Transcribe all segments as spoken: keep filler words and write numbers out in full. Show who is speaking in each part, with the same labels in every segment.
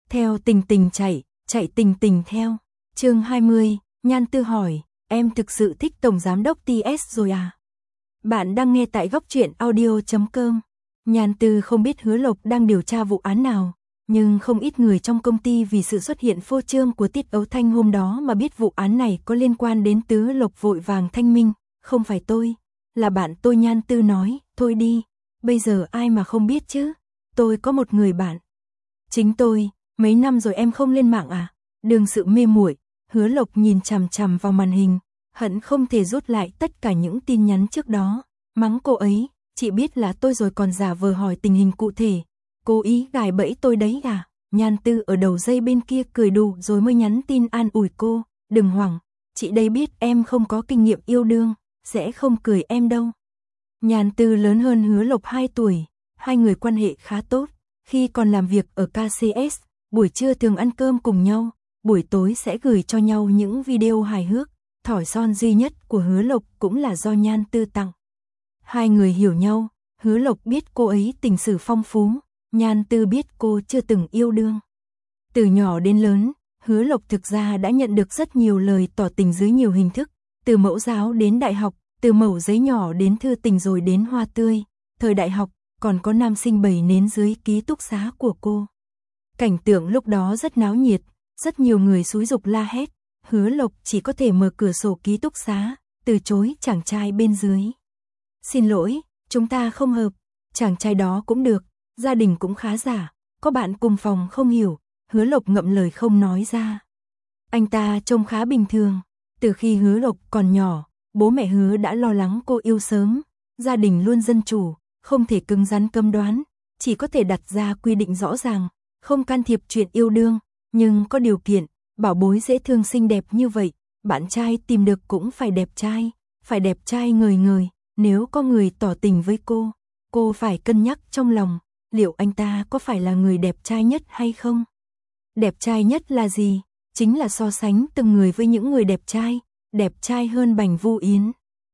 Speaker 1: Theo tình tình chạy, chạy tình tình theo. Chương hai mươi, Nhan Tư hỏi, em thực sự thích Tổng Giám đốc tê ét rồi à? Bạn đang nghe tại góc truyện audio chấm com. Nhan Tư không biết Hứa Lộc đang điều tra vụ án nào, nhưng không ít người trong công ty vì sự xuất hiện phô trương của Tiết Ấu Thanh hôm đó mà biết vụ án này có liên quan đến Tứ Lộc vội vàng thanh minh, không phải tôi, là bạn tôi. Nhan Tư nói, thôi đi, bây giờ ai mà không biết chứ, tôi có một người bạn. Chính tôi, mấy năm rồi em không lên mạng à? Đương sự mê muội. Hứa Lộc nhìn chằm chằm vào màn hình, hận không thể rút lại tất cả những tin nhắn trước đó, mắng cô ấy, chị biết là tôi rồi còn giả vờ hỏi tình hình cụ thể, cố ý gài bẫy tôi đấy à? Nhan Tư ở đầu dây bên kia cười đù rồi mới nhắn tin an ủi cô, đừng hoảng, chị đây biết em không có kinh nghiệm yêu đương, sẽ không cười em đâu. Nhan Tư lớn hơn Hứa Lộc hai tuổi, hai người quan hệ khá tốt, khi còn làm việc ở ca xê ét, buổi trưa thường ăn cơm cùng nhau, buổi tối sẽ gửi cho nhau những video hài hước, thỏi son duy nhất của Hứa Lộc cũng là do Nhan Tư tặng. Hai người hiểu nhau, Hứa Lộc biết cô ấy tình sử phong phú, Nhan Tư biết cô chưa từng yêu đương. Từ nhỏ đến lớn, Hứa Lộc thực ra đã nhận được rất nhiều lời tỏ tình dưới nhiều hình thức, từ mẫu giáo đến đại học, từ mẩu giấy nhỏ đến thư tình rồi đến hoa tươi. Thời đại học, còn có nam sinh bày nến dưới ký túc xá của cô. Cảnh tượng lúc đó rất náo nhiệt, rất nhiều người xúi giục la hét, Hứa Lộc chỉ có thể mở cửa sổ ký túc xá, từ chối chàng trai bên dưới. Xin lỗi, chúng ta không hợp, chàng trai đó cũng được, gia đình cũng khá giả, có bạn cùng phòng không hiểu, Hứa Lộc ngậm lời không nói ra. Anh ta trông khá bình thường, từ khi Hứa Lộc còn nhỏ, bố mẹ Hứa đã lo lắng cô yêu sớm, gia đình luôn dân chủ, không thể cứng rắn cấm đoán, chỉ có thể đặt ra quy định rõ ràng, không can thiệp chuyện yêu đương, nhưng có điều kiện, bảo bối dễ thương xinh đẹp như vậy, bạn trai tìm được cũng phải đẹp trai, phải đẹp trai ngời ngời, nếu có người tỏ tình với cô, cô phải cân nhắc trong lòng, liệu anh ta có phải là người đẹp trai nhất hay không? Đẹp trai nhất là gì? Chính là so sánh từng người với những người đẹp trai, đẹp trai hơn Bành Vu Yến.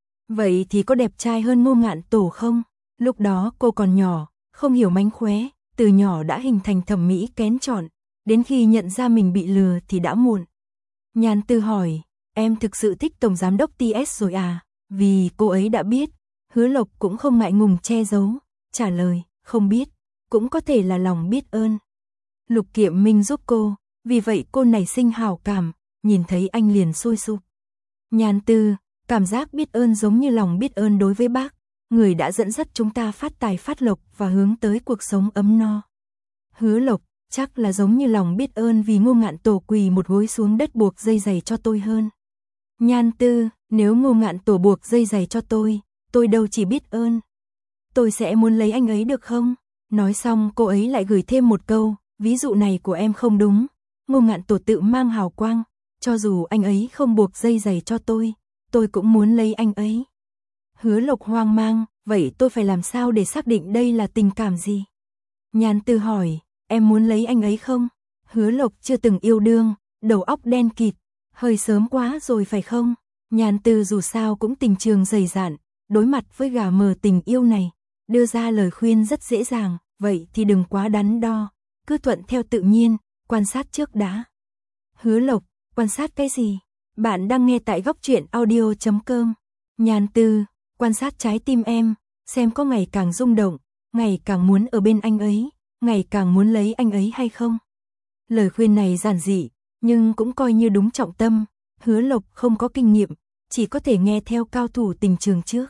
Speaker 1: Vậy thì có đẹp trai hơn Ngô Ngạn Tổ không? Lúc đó cô còn nhỏ, không hiểu mánh khóe, từ nhỏ đã hình thành thẩm mỹ kén chọn, đến khi nhận ra mình bị lừa thì đã muộn. Nhan Tư hỏi, em thực sự thích Tổng Giám đốc tê ét rồi à? Vì cô ấy đã biết, Hứa Lộc cũng không ngại ngùng che giấu, trả lời, không biết, cũng có thể là lòng biết ơn. Lục Kiệm Minh giúp cô, vì vậy cô nảy sinh hảo cảm, nhìn thấy anh liền sôi sục. Nhan Tư, cảm giác biết ơn giống như lòng biết ơn đối với bác, người đã dẫn dắt chúng ta phát tài phát lộc và hướng tới cuộc sống ấm no. Hứa Lộc, chắc là giống như lòng biết ơn vì Ngô Ngạn Tổ quỳ một gối xuống đất buộc dây giày cho tôi hơn. Nhan Tư, nếu Ngô Ngạn Tổ buộc dây giày cho tôi, tôi đâu chỉ biết ơn. Tôi sẽ muốn lấy anh ấy được không? Nói xong cô ấy lại gửi thêm một câu, ví dụ này của em không đúng. Ngô Ngạn Tổ tự mang hào quang, cho dù anh ấy không buộc dây giày cho tôi, tôi cũng muốn lấy anh ấy. Hứa Lộc hoang mang, vậy tôi phải làm sao để xác định đây là tình cảm gì? Nhan Tư hỏi, em muốn lấy anh ấy không? Hứa Lộc chưa từng yêu đương, đầu óc đen kịt, hơi sớm quá rồi phải không? Nhan Tư dù sao cũng tình trường dày dạn, đối mặt với gà mờ tình yêu này, đưa ra lời khuyên rất dễ dàng, vậy thì đừng quá đắn đo, cứ thuận theo tự nhiên, quan sát trước đã. Hứa Lộc, quan sát cái gì? Bạn đang nghe tại góc truyện audio chấm com. Nhan Tư, quan sát trái tim em, xem có ngày càng rung động, ngày càng muốn ở bên anh ấy, ngày càng muốn lấy anh ấy hay không. Lời khuyên này giản dị, nhưng cũng coi như đúng trọng tâm. Hứa Lộc không có kinh nghiệm, chỉ có thể nghe theo cao thủ tình trường trước.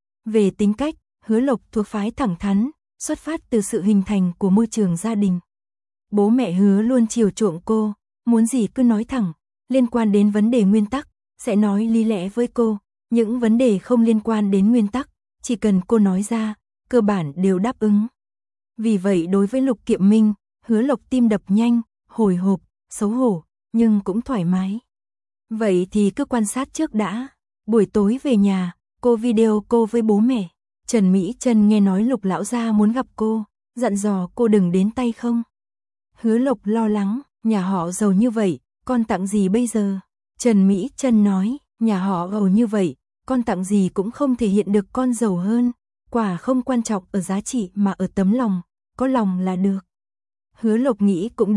Speaker 1: Về tính cách, Hứa Lộc thuộc phái thẳng thắn, xuất phát từ sự hình thành của môi trường gia đình. Bố mẹ Hứa luôn chiều chuộng cô, muốn gì cứ nói thẳng, liên quan đến vấn đề nguyên tắc, sẽ nói lý lẽ với cô, những vấn đề không liên quan đến nguyên tắc, chỉ cần cô nói ra, cơ bản đều đáp ứng. Vì vậy đối với Lục Kiệm Minh, Hứa Lộc tim đập nhanh, hồi hộp, xấu hổ, nhưng cũng thoải mái. Vậy thì cứ quan sát trước đã. Buổi tối về nhà, cô video cô với bố mẹ. Trần Mỹ Trân nghe nói Lục lão gia muốn gặp cô, dặn dò cô đừng đến tay không. Hứa Lộc lo lắng, nhà họ giàu như vậy, con tặng gì bây giờ? Trần Mỹ Trân nói, nhà họ giàu như vậy, con tặng gì cũng không thể hiện được con giàu hơn. Quả không quan trọng ở giá trị mà ở tấm lòng, có lòng là được. Hứa Lộc nghĩ cũng đúng,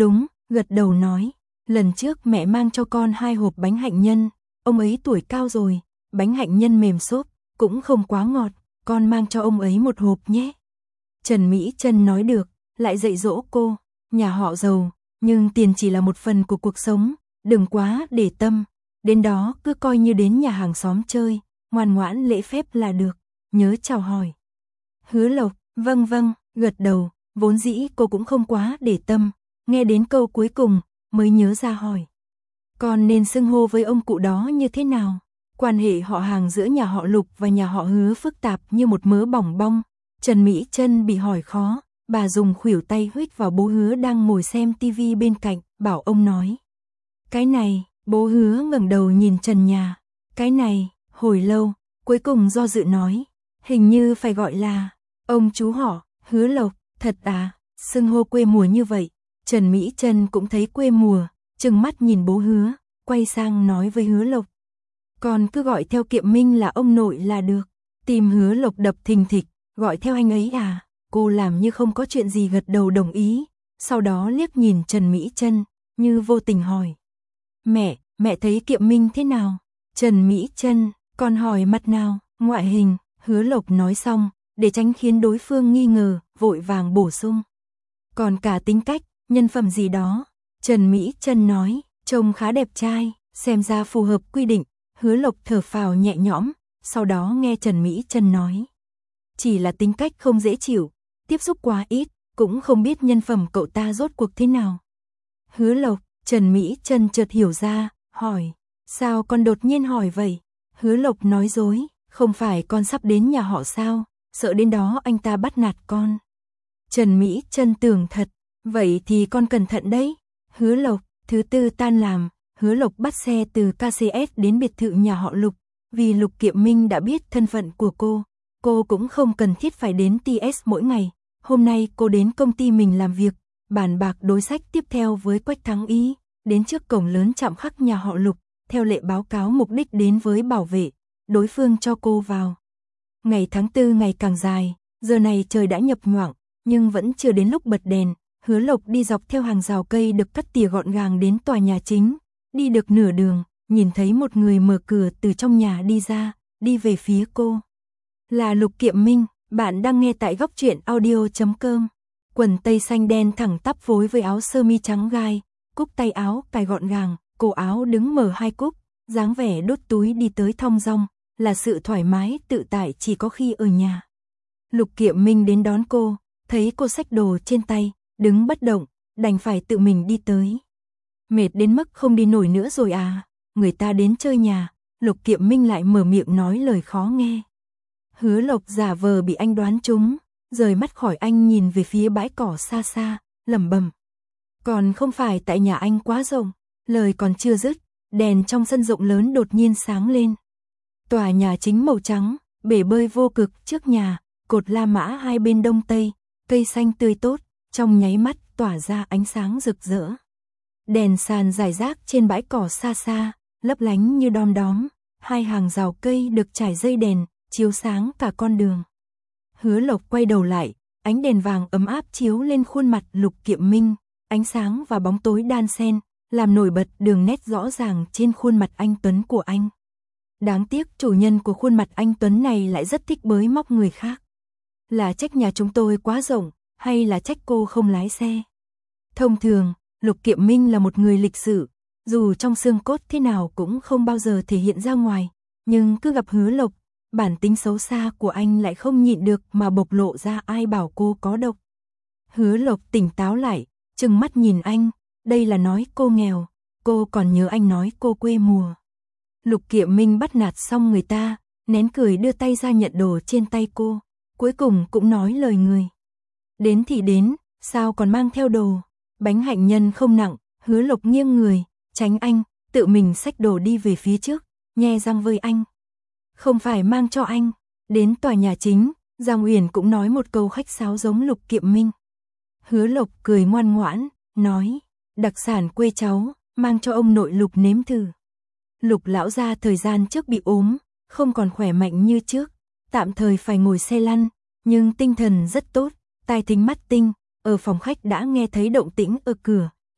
Speaker 1: gật đầu nói, lần trước mẹ mang cho con hai hộp bánh hạnh nhân, ông ấy tuổi cao rồi, bánh hạnh nhân mềm xốp, cũng không quá ngọt, con mang cho ông ấy một hộp nhé. Trần Mỹ Trân nói được, lại dạy dỗ cô, nhà họ giàu, nhưng tiền chỉ là một phần của cuộc sống, đừng quá để tâm, đến đó cứ coi như đến nhà hàng xóm chơi, ngoan ngoãn lễ phép là được, nhớ chào hỏi. Hứa Lộc, vâng vâng, gật đầu, vốn dĩ cô cũng không quá để tâm, nghe đến câu cuối cùng, mới nhớ ra hỏi. Con nên xưng hô với ông cụ đó như thế nào? Quan hệ họ hàng giữa nhà họ Lục và nhà họ Hứa phức tạp như một mớ bỏng bong. Trần Mỹ Trân bị hỏi khó, bà dùng khuỷu tay huých vào bố Hứa đang ngồi xem tivi bên cạnh, bảo ông nói. Cái này, bố Hứa ngẩng đầu nhìn trần nhà. Cái này, hồi lâu, cuối cùng do dự nói. Hình như phải gọi là, ông chú họ, Hứa Lộc, thật à, xưng hô quê mùa như vậy. Trần Mỹ Trân cũng thấy quê mùa, trừng mắt nhìn bố Hứa, quay sang nói với Hứa Lộc. Con cứ gọi theo Kiệm Minh là ông nội là được. Tim Hứa Lộc đập thình thịch, gọi theo anh ấy à? Cô làm như không có chuyện gì gật đầu đồng ý, sau đó liếc nhìn Trần Mỹ Trân, như vô tình hỏi. Mẹ, mẹ thấy Kiệm Minh thế nào? Trần Mỹ Trân, con hỏi mặt nào, ngoại hình, Hứa Lộc nói xong, để tránh khiến đối phương nghi ngờ, vội vàng bổ sung. Còn cả tính cách, nhân phẩm gì đó, Trần Mỹ Trân nói, trông khá đẹp trai, xem ra phù hợp quy định. Hứa Lộc thở phào nhẹ nhõm, sau đó nghe Trần Mỹ Trân nói. Chỉ là tính cách không dễ chịu, tiếp xúc quá ít, cũng không biết nhân phẩm cậu ta rốt cuộc thế nào. Hứa Lộc, Trần Mỹ Trân chợt hiểu ra, hỏi, sao con đột nhiên hỏi vậy? Hứa Lộc nói dối, không phải con sắp đến nhà họ sao, sợ đến đó anh ta bắt nạt con. Trần Mỹ Trân tưởng thật, vậy thì con cẩn thận đấy. Hứa Lộc, thứ tư tan làm, Hứa Lộc bắt xe từ ca xê ét đến biệt thự nhà họ Lục, vì Lục Kiệm Minh đã biết thân phận của cô, cô cũng không cần thiết phải đến tê ét mỗi ngày. Hôm nay cô đến công ty mình làm việc, bàn bạc đối sách tiếp theo với Quách Thắng Ý, đến trước cổng lớn chạm khắc nhà họ Lục, theo lệ báo cáo mục đích đến với bảo vệ, đối phương cho cô vào. Ngày tháng tư ngày càng dài, giờ này trời đã nhập nhoạng, nhưng vẫn chưa đến lúc bật đèn. Hứa Lộc đi dọc theo hàng rào cây được cắt tỉa gọn gàng đến tòa nhà chính. Đi được nửa đường, nhìn thấy một người mở cửa từ trong nhà đi ra, đi về phía cô. Là Lục Kiệm Minh, bạn đang nghe tại góc truyện audio chấm com. Quần tây xanh đen thẳng tắp phối với áo sơ mi trắng gai, cúc tay áo cài gọn gàng, cổ áo đứng mở hai cúc, dáng vẻ đút túi đi tới thong dong, là sự thoải mái tự tại chỉ có khi ở nhà. Lục Kiệm Minh đến đón cô, thấy cô xách đồ trên tay, đứng bất động, đành phải tự mình đi tới. Mệt đến mức không đi nổi nữa rồi à, người ta đến chơi nhà, Lục Kiệm Minh lại mở miệng nói lời khó nghe. Hứa Lộc giả vờ bị anh đoán trúng, rời mắt khỏi anh nhìn về phía bãi cỏ xa xa, lẩm bẩm. Còn không phải tại nhà anh quá rộng, lời còn chưa dứt, đèn trong sân rộng lớn đột nhiên sáng lên. Tòa nhà chính màu trắng, bể bơi vô cực trước nhà, cột La Mã hai bên đông tây, cây xanh tươi tốt, trong nháy mắt tỏa ra ánh sáng rực rỡ. Đèn sàn rải rác trên bãi cỏ xa xa, lấp lánh như đom đóm, hai hàng rào cây được trải dây đèn, chiếu sáng cả con đường. Hứa Lộc quay đầu lại, ánh đèn vàng ấm áp chiếu lên khuôn mặt Lục Kiệm Minh, ánh sáng và bóng tối đan xen, làm nổi bật đường nét rõ ràng trên khuôn mặt anh tuấn của anh. Đáng tiếc chủ nhân của khuôn mặt anh tuấn này lại rất thích bới móc người khác. Là trách nhà chúng tôi quá rộng, hay là trách cô không lái xe? Thông thường, Lục Kiệm Minh là một người lịch sự, dù trong xương cốt thế nào cũng không bao giờ thể hiện ra ngoài, nhưng cứ gặp Hứa Lộc, bản tính xấu xa của anh lại không nhịn được mà bộc lộ ra, ai bảo cô có độc. Hứa Lộc tỉnh táo lại, trừng mắt nhìn anh, đây là nói cô nghèo, cô còn nhớ anh nói cô quê mùa. Lục Kiệm Minh bắt nạt xong người ta, nén cười đưa tay ra nhận đồ trên tay cô, cuối cùng cũng nói lời người. Đến thì đến, sao còn mang theo đồ? Bánh hạnh nhân không nặng, Hứa Lộc nghiêng người, tránh anh, tự mình xách đồ đi về phía trước, nhe răng với anh. Không phải mang cho anh. Đến tòa nhà chính, Giang Uyển cũng nói một câu khách sáo giống Lục Kiệm Minh. Hứa Lộc cười ngoan ngoãn, nói, đặc sản quê cháu, mang cho ông nội Lục nếm thử. Lục lão gia thời gian trước bị ốm, không còn khỏe mạnh như trước, tạm thời phải ngồi xe lăn, nhưng tinh thần rất tốt, tai thính mắt tinh, ở phòng khách đã nghe thấy động tĩnh ở cửa,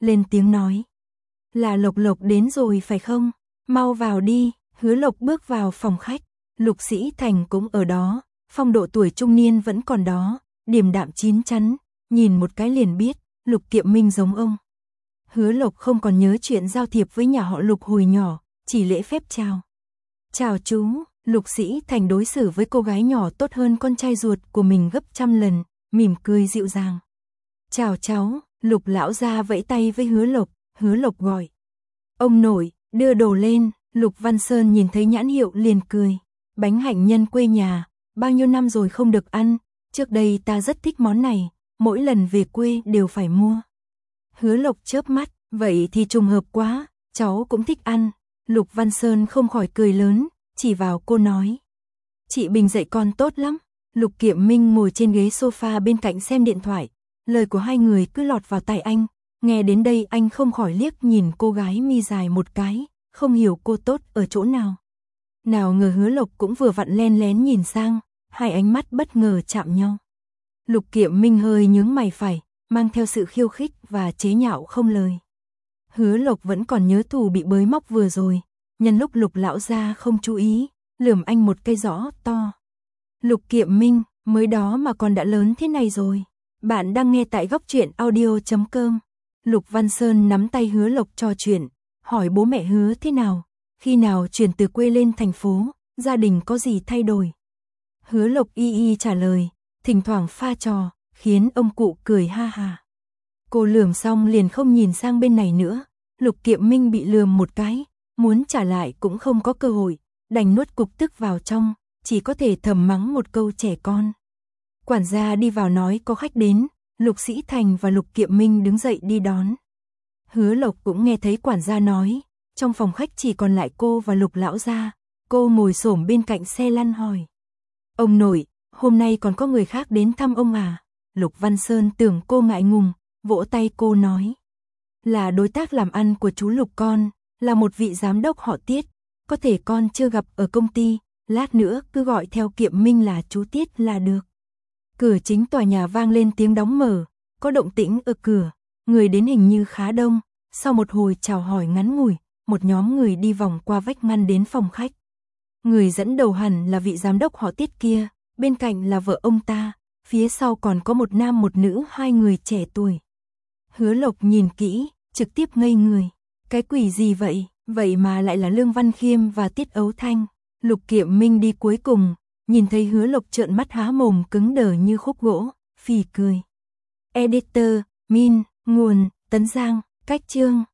Speaker 1: lên tiếng nói. Là Lộc Lộc đến rồi phải không? Mau vào đi. Hứa Lộc bước vào phòng khách, Lục Sĩ Thành cũng ở đó, phong độ tuổi trung niên vẫn còn đó, điềm đạm chín chắn, nhìn một cái liền biết, Lục Kiệm Minh giống ông. Hứa Lộc không còn nhớ chuyện giao thiệp với nhà họ Lục hồi nhỏ, chỉ lễ phép chào. Chào chú. Lục Sĩ Thành đối xử với cô gái nhỏ tốt hơn con trai ruột của mình gấp trăm lần, mỉm cười dịu dàng. Chào cháu. Lục lão gia vẫy tay với Hứa Lộc, Hứa Lộc gọi. Ông nội, đưa đồ lên. Lục Văn Sơn nhìn thấy nhãn hiệu liền cười. Bánh hạnh nhân quê nhà, bao nhiêu năm rồi không được ăn, trước đây ta rất thích món này, mỗi lần về quê đều phải mua. Hứa Lộc chớp mắt, vậy thì trùng hợp quá, cháu cũng thích ăn. Lục Văn Sơn không khỏi cười lớn, chỉ vào cô nói. Chị Bình dạy con tốt lắm. Lục Kiệm Minh ngồi trên ghế sofa bên cạnh xem điện thoại, lời của hai người cứ lọt vào tai anh, nghe đến đây anh không khỏi liếc nhìn cô gái mi dài một cái, không hiểu cô tốt ở chỗ nào. Nào ngờ Hứa Lộc cũng vừa vặn len lén nhìn sang, hai ánh mắt bất ngờ chạm nhau. Lục Kiệm Minh hơi nhướng mày phải, mang theo sự khiêu khích và chế nhạo không lời. Hứa Lộc vẫn còn nhớ thù bị bới móc vừa rồi, nhân lúc Lục lão gia không chú ý, lườm anh một cây giõ to. Lục Kiệm Minh, mới đó mà con đã lớn thế này rồi. Bạn đang nghe tại góc truyện audio chấm com. Lục Văn Sơn nắm tay Hứa Lộc trò chuyện, hỏi bố mẹ Hứa thế nào, khi nào chuyển từ quê lên thành phố, gia đình có gì thay đổi. Hứa Lộc y y trả lời, thỉnh thoảng pha trò, khiến ông cụ cười ha ha. Cô lườm xong liền không nhìn sang bên này nữa, Lục Kiệm Minh bị lườm một cái, muốn trả lại cũng không có cơ hội, đành nuốt cục tức vào trong, chỉ có thể thầm mắng một câu trẻ con. Quản gia đi vào nói có khách đến, Lục Sĩ Thành và Lục Kiệm Minh đứng dậy đi đón. Hứa Lộc cũng nghe thấy quản gia nói, trong phòng khách chỉ còn lại cô và Lục lão gia, cô ngồi xổm bên cạnh xe lăn hỏi. Ông nội, hôm nay còn có người khác đến thăm ông à? Lục Văn Sơn tưởng cô ngại ngùng, vỗ tay cô nói. Là đối tác làm ăn của chú Lục con, là một vị giám đốc họ Tiết, có thể con chưa gặp ở công ty, lát nữa cứ gọi theo Kiệm Minh là chú Tiết là được. Cửa chính tòa nhà vang lên tiếng đóng mở, có động tĩnh ở cửa, người đến hình như khá đông, sau một hồi chào hỏi ngắn ngủi, một nhóm người đi vòng qua vách ngăn đến phòng khách. Người dẫn đầu hẳn là vị giám đốc họ Tiết kia, bên cạnh là vợ ông ta, phía sau còn có một nam một nữ hai người trẻ tuổi. Hứa Lộc nhìn kỹ, trực tiếp ngây người, cái quỷ gì vậy, vậy mà lại là Lương Văn Khiêm và Tiết Ấu Thanh. Lục Kiệm Minh đi cuối cùng, nhìn thấy Hứa Lộc trợn mắt há mồm cứng đờ như khúc gỗ, phì cười. Editor, Min, nguồn, Tấn Giang, cách chương.